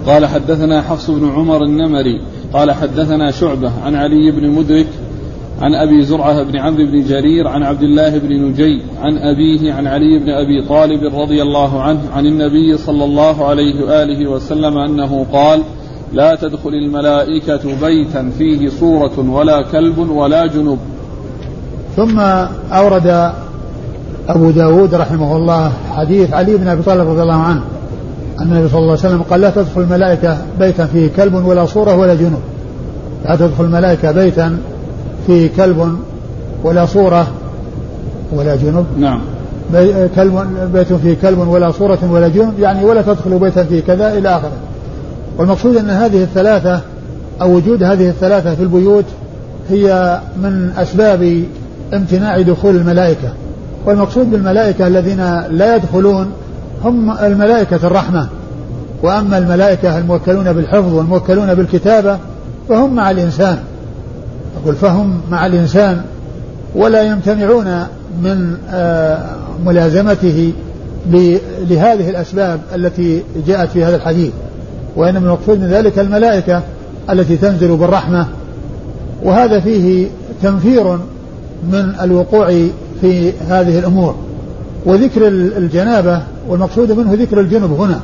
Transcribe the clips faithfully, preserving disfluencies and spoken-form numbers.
قال حدثنا حفص بن عمر النمري قال حدثنا شعبة عن علي بن مدرك عن أبي زرعة بن عمرو بن جرير عن عبد الله بن نجي عن أبيه عن علي بن أبي طالب رضي الله عنه عن النبي صلى الله عليه وآله وسلم أنه قال: لا تدخل الملائكة بيتا فيه صورة ولا كلب ولا جنب. ثم أورد أبو داود رحمه الله حديث علي بن أبي طالب رضي الله عنه أن النبي صلى الله عليه وسلم قال: لا تدخل الملائكة بيتا فيه كلب ولا صورة ولا جنب. لا تدخل الملائكة بيتا فيه كلب ولا صورة ولا جنب. نعم. بي كلب بيت فيه كلب ولا صورة ولا جنب، يعني ولا تدخل بيتا فيه كذا إلى آخره. والمقصود أن هذه الثلاثة أو وجود هذه الثلاثة في البيوت هي من أسباب امتناع دخول الملائكة. والمقصود بالملائكة الذين لا يدخلون هم الملائكة الرحمة، وأما الملائكة الموكلون بالحفظ والموكلون بالكتابة فهم مع الإنسان، أقول فهم مع الإنسان ولا يمتنعون من ملازمته لهذه الأسباب التي جاءت في هذا الحديث. وإنما المقصود من ذلك الملائكة التي تنزل بالرحمة، وهذا فيه تنفير من الوقوع في هذه الأمور. وذكر الجنابة والمقصود منه ذكر الجنب هنا.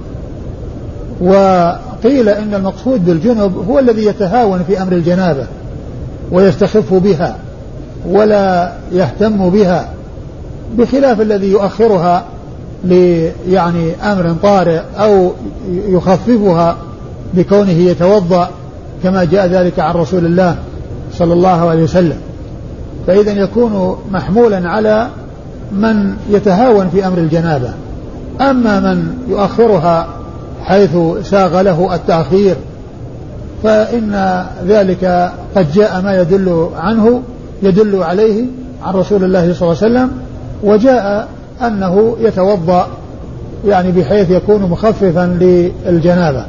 وقيل إن المقصود بالجنب هو الذي يتهاون في أمر الجنابة ويستخف بها ولا يهتم بها، بخلاف الذي يؤخرها يعني أمر طارئ أو يخففها بكونه يتوضأ كما جاء ذلك عن رسول الله صلى الله عليه وسلم. فإذا يكون محمولا على من يتهاون في أمر الجنابة. أما من يؤخرها حيث ساغ له التأخير فإن ذلك قد جاء ما يدل عنه يدل عليه عن رسول الله صلى الله عليه وسلم، وجاء أنه يتوضأ يعني بحيث يكون مخففا للجنابة.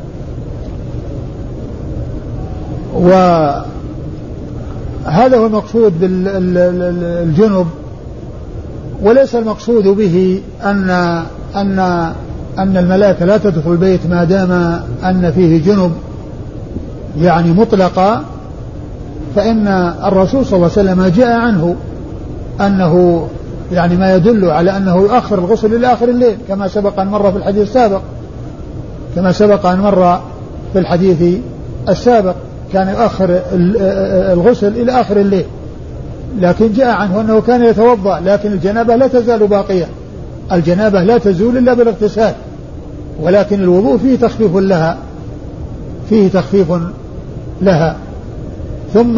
وهذا هو المقصود بالجنب، وليس المقصود به أن أن أن الملائكة لا تدخل البيت ما دام أن فيه جنب يعني مطلقا. فإن الرسول صلى الله عليه وسلم جاء عنه أنه يعني ما يدل على أنه يؤخر الغسل إلى آخر الليل، كما سبق أن مر في الحديث السابق كما سبق أن مر في الحديث السابق كان يؤخر الغسل إلى آخر الليل. لكن جاء عنه أنه كان يتوضأ، لكن الجنابة لا تزال باقية، الجنابة لا تزول إلا بالاغتسال، ولكن الوضوء فيه تخفيف لها فيه تخفيف لها. ثم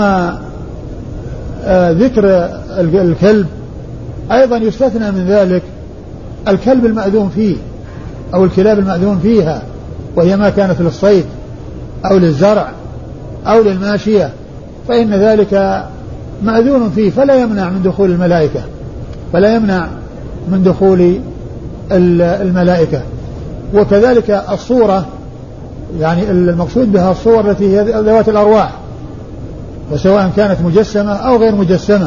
آه ذكر الكلب أيضا يستثنى من ذلك الكلب المأذون فيه أو الكلاب المأذون فيها، وهي ما كانت للصيد أو للزرع أو للماشية، فإن ذلك مأذون فيه فلا يمنع من دخول الملائكة فلا يمنع من دخول الملائكة. وكذلك الصورة، يعني المقصود بها الصور التي هي ذوات الأرواح، وسواء كانت مجسمة أو غير مجسمة.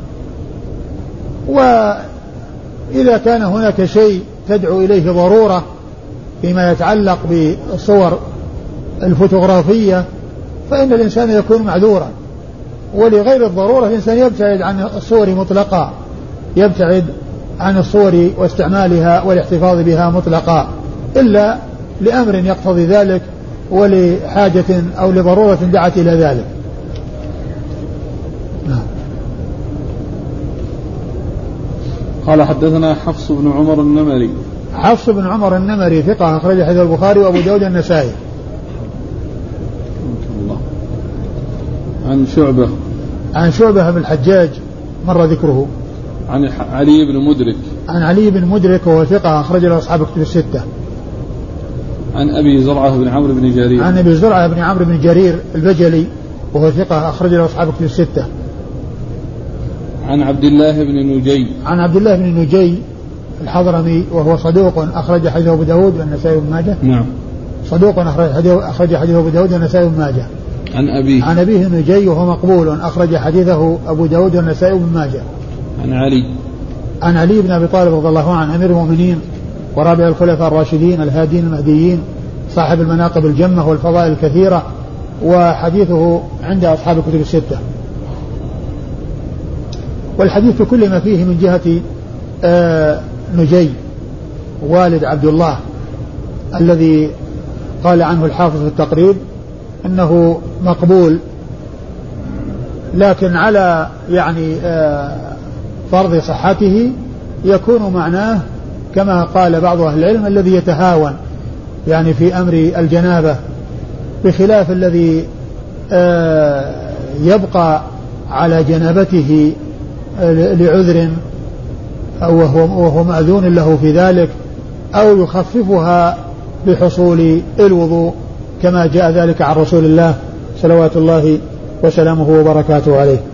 وإذا كان هناك شيء تدعو إليه ضرورة فيما يتعلق بالصور الفوتوغرافية فإن الإنسان يكون معذورا، ولغير الضرورة الإنسان يبتعد عن الصور مطلقا، يبتعد عن الصور واستعمالها والاحتفاظ بها مطلقا، إلا لأمر يقتضي ذلك ولحاجة أو لضرورة دعت إلى ذلك. نعم. قال حدثنا حفص بن عمر النمري. حفص بن عمر النمري ثقة أخرج حديث البخاري وأبو داود النسائي. الله. عن شعبة عن شعبة بن الحجاج مر ذكره. عن علي بن مدرك عن علي بن مدرك وهو ثقة أخرج له أصحاب الكتب الستة. عن أبي زرعة بن عمرو بن جرير عن أبي زرعة بن عمرو بن جرير البجلي وهو ثقة أخرج له أصحاب الكتب الستة. عن عبد الله بن نجي عن عبد الله بن نجي الحضرمي وهو صدوق أخرج حديثه أبو داود والنسائي بن ماجه. نعم. صدوق أخرج حديثه أبو داود والنسائي بن ماجه. عن أبيه عن أبيه نجي وهو مقبول أخرج حديثه أبو داود والنسائي بن ماجه. عن علي عن علي بن أبي طالب رضي الله عنه أمير المؤمنين ورابع الخلفاء الراشدين الهادين المهديين صاحب المناقب الجمة والفضائل الكثيرة، وحديثه عند أصحاب الكتب الستة. والحديث كل ما فيه من جهة نجي والد عبد الله الذي قال عنه الحافظ في التقريب أنه مقبول، لكن على يعني فرض صحته يكون معناه كما قال بعض أهل العلم الذي يتهاون يعني في أمر الجنابة، بخلاف الذي يبقى على جنابته لعذر أو وهو مأذون له في ذلك، أو يخففها بحصول الوضوء كما جاء ذلك عن رسول الله صلوات الله وسلامه وبركاته عليه.